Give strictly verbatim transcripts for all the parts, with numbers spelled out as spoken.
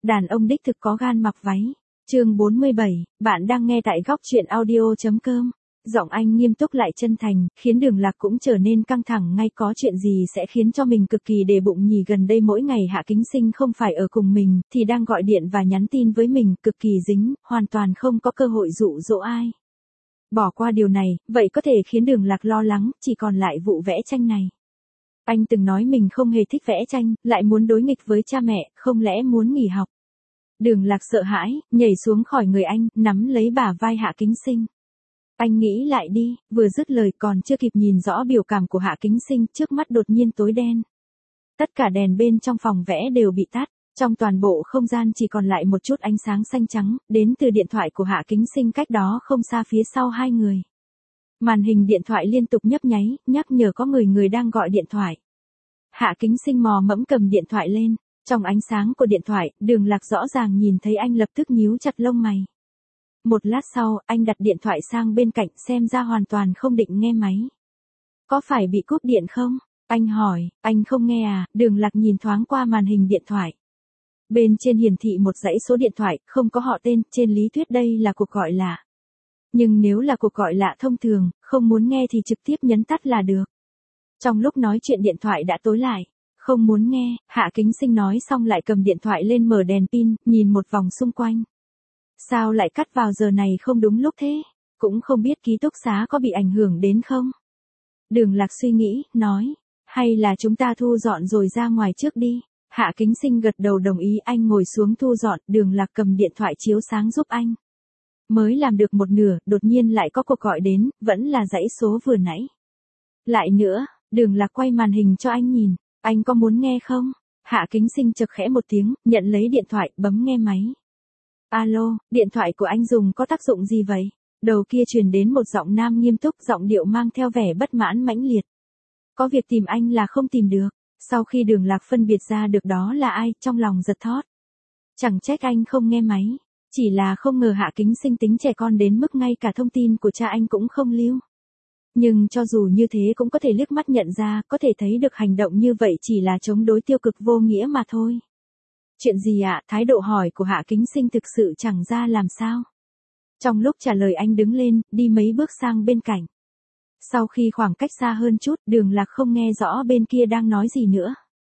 Đàn ông đích thực có gan mặc váy. Chương bốn mươi bảy, bạn đang nghe tại góc truyện audio chấm com. Giọng anh nghiêm túc lại chân thành, khiến Đường Lạc cũng trở nên căng thẳng ngay có chuyện gì sẽ khiến cho mình cực kỳ để bụng nhỉ. Gần đây mỗi ngày Hạ Kính Sinh không phải ở cùng mình, thì đang gọi điện và nhắn tin với mình, cực kỳ dính, hoàn toàn không có cơ hội dụ dỗ ai. Bỏ qua điều này, vậy có thể khiến Đường Lạc lo lắng, chỉ còn lại vụ vẽ tranh này. Anh từng nói mình không hề thích vẽ tranh, lại muốn đối nghịch với cha mẹ, không lẽ muốn nghỉ học. Đường Lạc sợ hãi, nhảy xuống khỏi người anh, nắm lấy bả vai Hạ Kính Sinh. Anh nghĩ lại đi, vừa dứt lời còn chưa kịp nhìn rõ biểu cảm của Hạ Kính Sinh, trước mắt đột nhiên tối đen. Tất cả đèn bên trong phòng vẽ đều bị tắt, trong toàn bộ không gian chỉ còn lại một chút ánh sáng xanh trắng, đến từ điện thoại của Hạ Kính Sinh cách đó không xa phía sau hai người. Màn hình điện thoại liên tục nhấp nháy, nhắc nhở có người người đang gọi điện thoại. Hạ Kính Sinh mò mẫm cầm điện thoại lên, trong ánh sáng của điện thoại, Đường Lạc rõ ràng nhìn thấy anh lập tức nhíu chặt lông mày. Một lát sau, anh đặt điện thoại sang bên cạnh, xem ra hoàn toàn không định nghe máy. Có phải bị cúp điện không? Anh hỏi. Anh không nghe à? Đường Lạc nhìn thoáng qua màn hình điện thoại. Bên trên hiển thị một dãy số điện thoại, không có họ tên, trên lý thuyết đây là cuộc gọi lạ. Nhưng nếu là cuộc gọi lạ thông thường, không muốn nghe thì trực tiếp nhấn tắt là được. Trong lúc nói chuyện điện thoại đã tối lại. Không muốn nghe, Hạ Kính Sinh nói xong lại cầm điện thoại lên mở đèn pin, nhìn một vòng xung quanh. Sao lại cắt vào giờ này không đúng lúc thế? Cũng không biết ký túc xá có bị ảnh hưởng đến không? Đường Lạc suy nghĩ, nói. Hay là chúng ta thu dọn rồi ra ngoài trước đi? Hạ Kính Sinh gật đầu đồng ý. Anh ngồi xuống thu dọn, Đường Lạc cầm điện thoại chiếu sáng giúp anh. Mới làm được một nửa, đột nhiên lại có cuộc gọi đến, vẫn là dãy số vừa nãy. Lại nữa, Đường Lạc quay màn hình cho anh nhìn. Anh có muốn nghe không? Hạ Kính Sinh chực khẽ một tiếng, nhận lấy điện thoại, bấm nghe máy. Alo, điện thoại của anh dùng có tác dụng gì vậy? Đầu kia truyền đến một giọng nam nghiêm túc, giọng điệu mang theo vẻ bất mãn mãnh liệt. Có việc tìm anh là không tìm được. Sau khi Đường Lạc phân biệt ra được đó là ai, trong lòng giật thót. Chẳng trách anh không nghe máy. Chỉ là không ngờ Hạ Kính Sinh tính trẻ con đến mức ngay cả thông tin của cha anh cũng không lưu. Nhưng cho dù như thế cũng có thể liếc mắt nhận ra, có thể thấy được hành động như vậy chỉ là chống đối tiêu cực vô nghĩa mà thôi. Chuyện gì ạ? Thái độ hỏi của Hạ Kính Sinh thực sự chẳng ra làm sao. Trong lúc trả lời anh đứng lên, đi mấy bước sang bên cạnh. Sau khi khoảng cách xa hơn chút, Đường Lạc không nghe rõ bên kia đang nói gì nữa.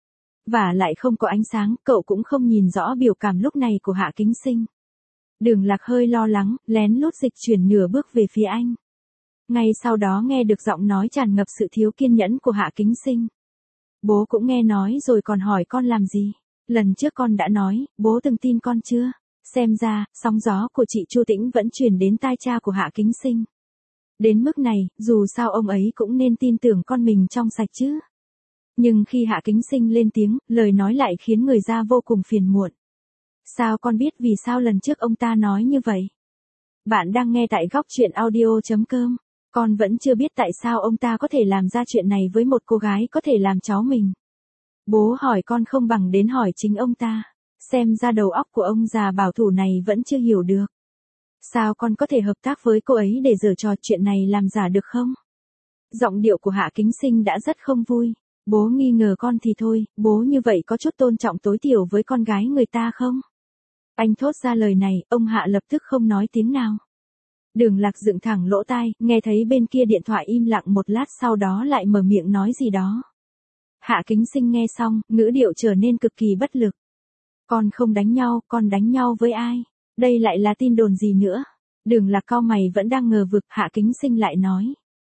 Và lại không có ánh sáng, cậu cũng không nhìn rõ biểu cảm lúc này của Hạ Kính Sinh. Đường Lạc hơi lo lắng, lén lút dịch chuyển nửa bước về phía anh. Ngay sau đó nghe được giọng nói tràn ngập sự thiếu kiên nhẫn của Hạ Kính Sinh. Bố cũng nghe nói rồi còn hỏi con làm gì? Lần trước con đã nói, bố từng tin con chưa? Xem ra, sóng gió của chị Chu Tĩnh vẫn truyền đến tai cha của Hạ Kính Sinh. Đến mức này, dù sao ông ấy cũng nên tin tưởng con mình trong sạch chứ. Nhưng khi Hạ Kính Sinh lên tiếng, lời nói lại khiến người ra vô cùng phiền muộn. Sao con biết vì sao lần trước ông ta nói như vậy? Bạn đang nghe tại góc truyện audio chấm com. Con vẫn chưa biết tại sao ông ta có thể làm ra chuyện này với một cô gái có thể làm cháu mình. Bố hỏi con không bằng đến hỏi chính ông ta. Xem ra đầu óc của ông già bảo thủ này vẫn chưa hiểu được. Sao con có thể hợp tác với cô ấy để giở trò chuyện này làm giả được không? Giọng điệu của Hạ Kính Sinh đã rất không vui. Bố nghi ngờ con thì thôi, bố như vậy có chút tôn trọng tối thiểu với con gái người ta không? Anh thốt ra lời này, ông Hạ lập tức không nói tiếng nào. Đường Lạc dựng thẳng lỗ tai, nghe thấy bên kia điện thoại im lặng một lát sau đó lại mở miệng nói gì đó. Hạ Kính Sinh nghe xong, ngữ điệu trở nên cực kỳ bất lực. Con không đánh nhau, con đánh nhau với ai? Đây lại là tin đồn gì nữa? Đường Lạc cau mày vẫn đang ngờ vực, Hạ Kính Sinh lại nói.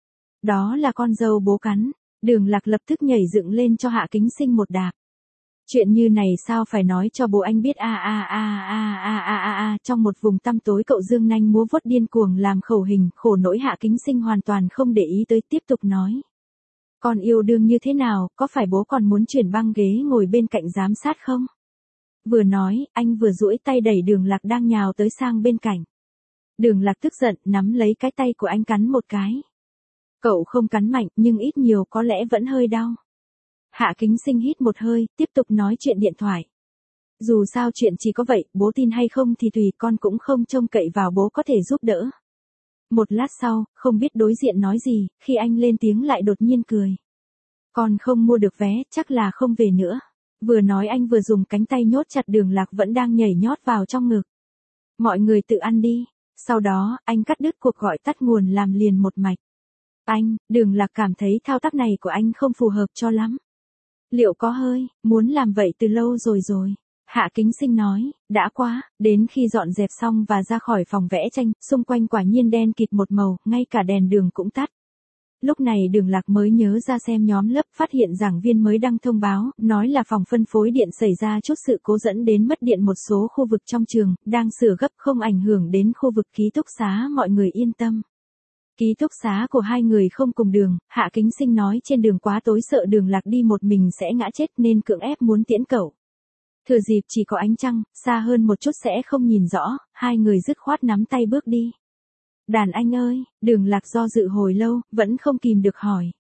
Đó là con dâu bố cắn. Đường Lạc lập tức nhảy dựng lên cho Hạ Kính Sinh một đạp. Chuyện như này sao phải nói cho bố anh biết a a a a a a a a trong một vùng tăm tối cậu dương nanh múa vuốt điên cuồng làm khẩu hình, khổ nỗi Hạ Kính Sinh hoàn toàn không để ý tới, tiếp tục nói. Con yêu đương như thế nào, có phải bố còn muốn chuyển băng ghế ngồi bên cạnh giám sát không? Vừa nói, anh vừa duỗi tay đẩy Đường Lạc đang nhào tới sang bên cạnh. Đường Lạc tức giận, nắm lấy cái tay của anh cắn một cái. Cậu không cắn mạnh, nhưng ít nhiều có lẽ vẫn hơi đau. Hạ Kính Sinh hít một hơi, tiếp tục nói chuyện điện thoại. Dù sao chuyện chỉ có vậy, bố tin hay không thì tùy, con cũng không trông cậy vào bố có thể giúp đỡ. Một lát sau, không biết đối diện nói gì, khi anh lên tiếng lại đột nhiên cười. Con không mua được vé, chắc là không về nữa. Vừa nói anh vừa dùng cánh tay nhốt chặt Đường Lạc vẫn đang nhảy nhót vào trong ngực. Mọi người tự ăn đi. Sau đó, anh cắt đứt cuộc gọi tắt nguồn làm liền một mạch. Anh, Đường Lạc cảm thấy thao tác này của anh không phù hợp cho lắm. Liệu có hơi, muốn làm vậy từ lâu rồi rồi. Hạ Kính Sinh nói, đã quá, đến khi dọn dẹp xong và ra khỏi phòng vẽ tranh, xung quanh quả nhiên đen kịt một màu, ngay cả đèn đường cũng tắt. Lúc này Đường Lạc mới nhớ ra xem nhóm lớp, phát hiện giảng viên mới đăng thông báo, nói là phòng phân phối điện xảy ra chút sự cố dẫn đến mất điện một số khu vực trong trường, đang sửa gấp không ảnh hưởng đến khu vực ký túc xá, mọi người yên tâm. Ký túc xá của hai người không cùng đường, Hạ Kính Sinh nói trên đường quá tối sợ Đường Lạc đi một mình sẽ ngã chết nên cưỡng ép muốn tiễn cậu. Thừa dịp chỉ có ánh trăng, xa hơn một chút sẽ không nhìn rõ, hai người dứt khoát nắm tay bước đi. Đàn anh ơi, Đường Lạc do dự hồi lâu, vẫn không kìm được hỏi.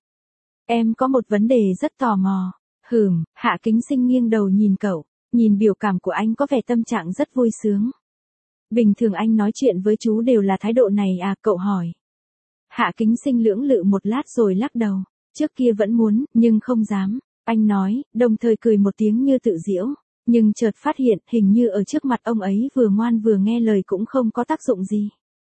Em có một vấn đề rất tò mò. Hừm, Hạ Kính Sinh nghiêng đầu nhìn cậu, nhìn biểu cảm của anh có vẻ tâm trạng rất vui sướng. Bình thường anh nói chuyện với chú đều là thái độ này à, cậu hỏi. Hạ Kính Sinh lưỡng lự một lát rồi lắc đầu, trước kia vẫn muốn, nhưng không dám, anh nói, đồng thời cười một tiếng như tự giễu, nhưng chợt phát hiện hình như ở trước mặt ông ấy vừa ngoan vừa nghe lời cũng không có tác dụng gì.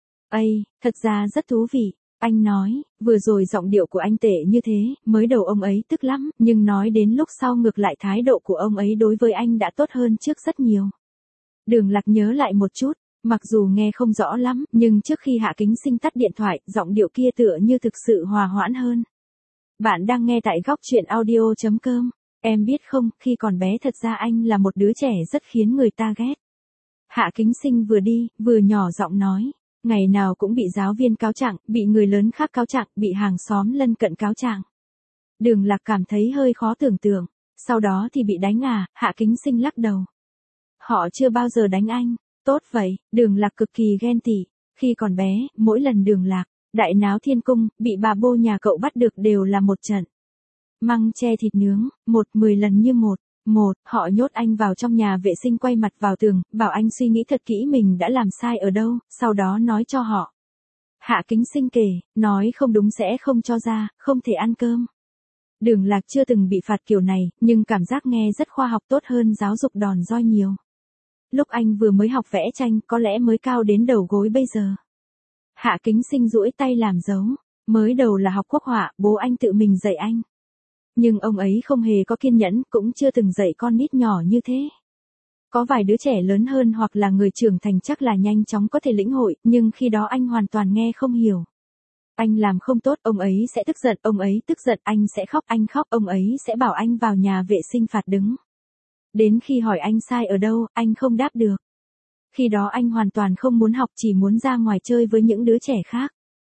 Ây, thật ra rất thú vị, anh nói, vừa rồi giọng điệu của anh tệ như thế, mới đầu ông ấy tức lắm, nhưng nói đến lúc sau ngược lại thái độ của ông ấy đối với anh đã tốt hơn trước rất nhiều. Đường Lạc nhớ lại một chút. Mặc dù nghe không rõ lắm, nhưng trước khi Hạ Kính Sinh tắt điện thoại, giọng điệu kia tựa như thực sự hòa hoãn hơn. Bạn đang nghe tại góc truyện audio chấm com. Em biết không, khi còn bé thật ra anh là một đứa trẻ rất khiến người ta ghét. Hạ Kính Sinh vừa đi, vừa nhỏ giọng nói. Ngày nào cũng bị giáo viên cáo trạng, bị người lớn khác cáo trạng, bị hàng xóm lân cận cáo trạng. Đường Lạc cảm thấy hơi khó tưởng tượng. Sau đó thì bị đánh à, Hạ Kính Sinh lắc đầu. Họ chưa bao giờ đánh anh. Tốt vậy, Đường Lạc cực kỳ ghen tị. Khi còn bé, mỗi lần Đường Lạc, đại náo thiên cung, bị bà bô nhà cậu bắt được đều là một trận. Măng tre thịt nướng, một mười lần như một. Một, họ nhốt anh vào trong nhà vệ sinh quay mặt vào tường, bảo anh suy nghĩ thật kỹ mình đã làm sai ở đâu, sau đó nói cho họ. Hạ Kính Sinh kể, nói không đúng sẽ không cho ra, không thể ăn cơm. Đường Lạc chưa từng bị phạt kiểu này, nhưng cảm giác nghe rất khoa học tốt hơn giáo dục đòn roi nhiều. Lúc anh vừa mới học vẽ tranh có lẽ mới cao đến đầu gối bây giờ. Hạ Kính Sinh duỗi tay làm dấu. Mới đầu là học quốc họa, bố anh tự mình dạy anh. Nhưng ông ấy không hề có kiên nhẫn, cũng chưa từng dạy con nít nhỏ như thế. Có vài đứa trẻ lớn hơn hoặc là người trưởng thành chắc là nhanh chóng có thể lĩnh hội, nhưng khi đó anh hoàn toàn nghe không hiểu. Anh làm không tốt, ông ấy sẽ tức giận, ông ấy tức giận, anh sẽ khóc, anh khóc, ông ấy sẽ bảo anh vào nhà vệ sinh phạt đứng. Đến khi hỏi anh sai ở đâu, anh không đáp được. Khi đó anh hoàn toàn không muốn học, chỉ muốn ra ngoài chơi với những đứa trẻ khác.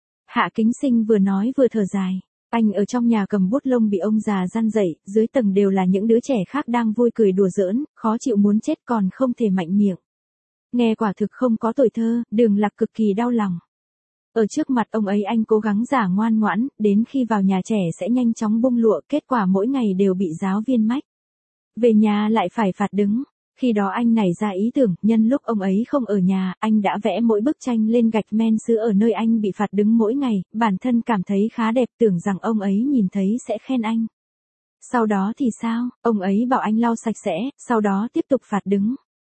Hạ Kính Sinh vừa nói vừa thở dài. Anh ở trong nhà cầm bút lông bị ông già gian dậy, dưới tầng đều là những đứa trẻ khác đang vui cười đùa giỡn, khó chịu muốn chết còn không thể mạnh miệng. Nghe quả thực không có tuổi thơ, Đường Lạc cực kỳ đau lòng. Ở trước mặt ông ấy anh cố gắng giả ngoan ngoãn, đến khi vào nhà trẻ sẽ nhanh chóng bung lụa, kết quả mỗi ngày đều bị giáo viên mách. Về nhà lại phải phạt đứng. Khi đó anh nảy ra ý tưởng, nhân lúc ông ấy không ở nhà, anh đã vẽ mỗi bức tranh lên gạch men sứ ở nơi anh bị phạt đứng mỗi ngày, bản thân cảm thấy khá đẹp, tưởng rằng ông ấy nhìn thấy sẽ khen anh. Sau đó thì sao, ông ấy bảo anh lau sạch sẽ, sau đó tiếp tục phạt đứng.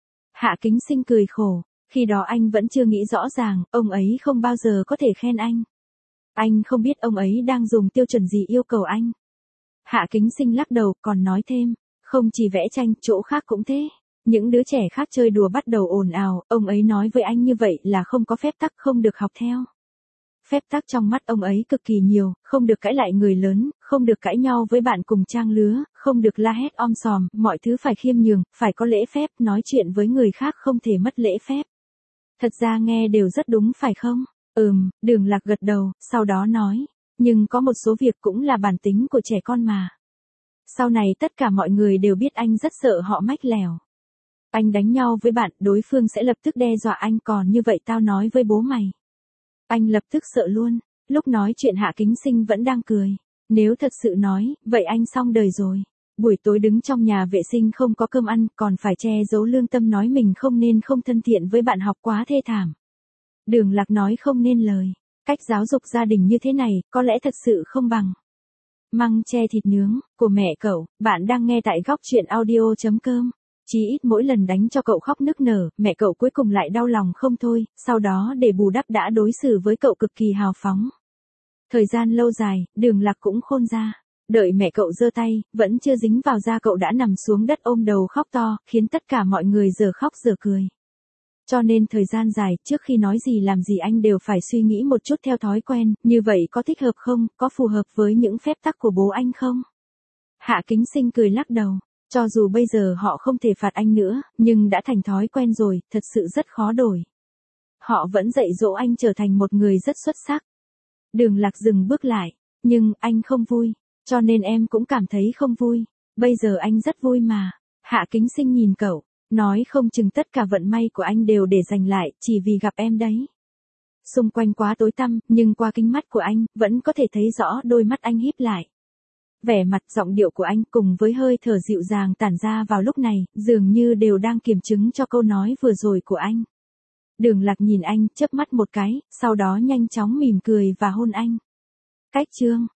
Hạ Kính Sinh cười khổ, khi đó anh vẫn chưa nghĩ rõ ràng, ông ấy không bao giờ có thể khen anh. Anh không biết ông ấy đang dùng tiêu chuẩn gì yêu cầu anh. Hạ Kính Sinh lắc đầu, còn nói thêm, không chỉ vẽ tranh, chỗ khác cũng thế. Những đứa trẻ khác chơi đùa bắt đầu ồn ào, ông ấy nói với anh như vậy là không có phép tắc, không được học theo. Phép tắc trong mắt ông ấy cực kỳ nhiều, không được cãi lại người lớn, không được cãi nhau với bạn cùng trang lứa, không được la hét om sòm, mọi thứ phải khiêm nhường, phải có lễ phép, nói chuyện với người khác không thể mất lễ phép. Thật ra nghe đều rất đúng phải không? Ừm, Đường Lạc gật đầu, sau đó nói, nhưng có một số việc cũng là bản tính của trẻ con mà. Sau này tất cả mọi người đều biết anh rất sợ họ mách lèo. Anh đánh nhau với bạn, đối phương sẽ lập tức đe dọa anh, còn như vậy tao nói với bố mày. Anh lập tức sợ luôn, lúc nói chuyện Hạ Kính Sinh vẫn đang cười. Nếu thật sự nói, vậy anh xong đời rồi. Buổi tối đứng trong nhà vệ sinh không có cơm ăn, còn phải che giấu lương tâm nói mình không nên không thân thiện với bạn học quá thê thảm. Đường Lạc nói không nên lời, cách giáo dục gia đình như thế này, có lẽ thật sự không bằng. Măng tre thịt nướng, của mẹ cậu, bạn đang nghe tại góc chuyện audio.com. Chí ít mỗi lần đánh cho cậu khóc nức nở, mẹ cậu cuối cùng lại đau lòng không thôi, sau đó để bù đắp đã đối xử với cậu cực kỳ hào phóng. Thời gian lâu dài, Đường Lạc cũng khôn ra. Đợi mẹ cậu giơ tay, vẫn chưa dính vào da cậu đã nằm xuống đất ôm đầu khóc to, khiến tất cả mọi người giờ khóc giờ cười. Cho nên thời gian dài, trước khi nói gì làm gì anh đều phải suy nghĩ một chút theo thói quen, như vậy có thích hợp không, có phù hợp với những phép tắc của bố anh không? Hạ Kính Sinh cười lắc đầu. Cho dù bây giờ họ không thể phạt anh nữa, nhưng đã thành thói quen rồi, thật sự rất khó đổi. Họ vẫn dạy dỗ anh trở thành một người rất xuất sắc. Đường Lạc dừng bước lại. Nhưng, anh không vui. Cho nên em cũng cảm thấy không vui. Bây giờ anh rất vui mà. Hạ Kính Sinh nhìn cậu. Nói không chừng tất cả vận may của anh đều để dành lại, chỉ vì gặp em đấy. Xung quanh quá tối tăm, nhưng qua kính mắt của anh, vẫn có thể thấy rõ đôi mắt anh híp lại. Vẻ mặt, giọng điệu của anh cùng với hơi thở dịu dàng tản ra vào lúc này, dường như đều đang kiểm chứng cho câu nói vừa rồi của anh. Đường Lạc nhìn anh, chớp mắt một cái, sau đó nhanh chóng mỉm cười và hôn anh. Cách chương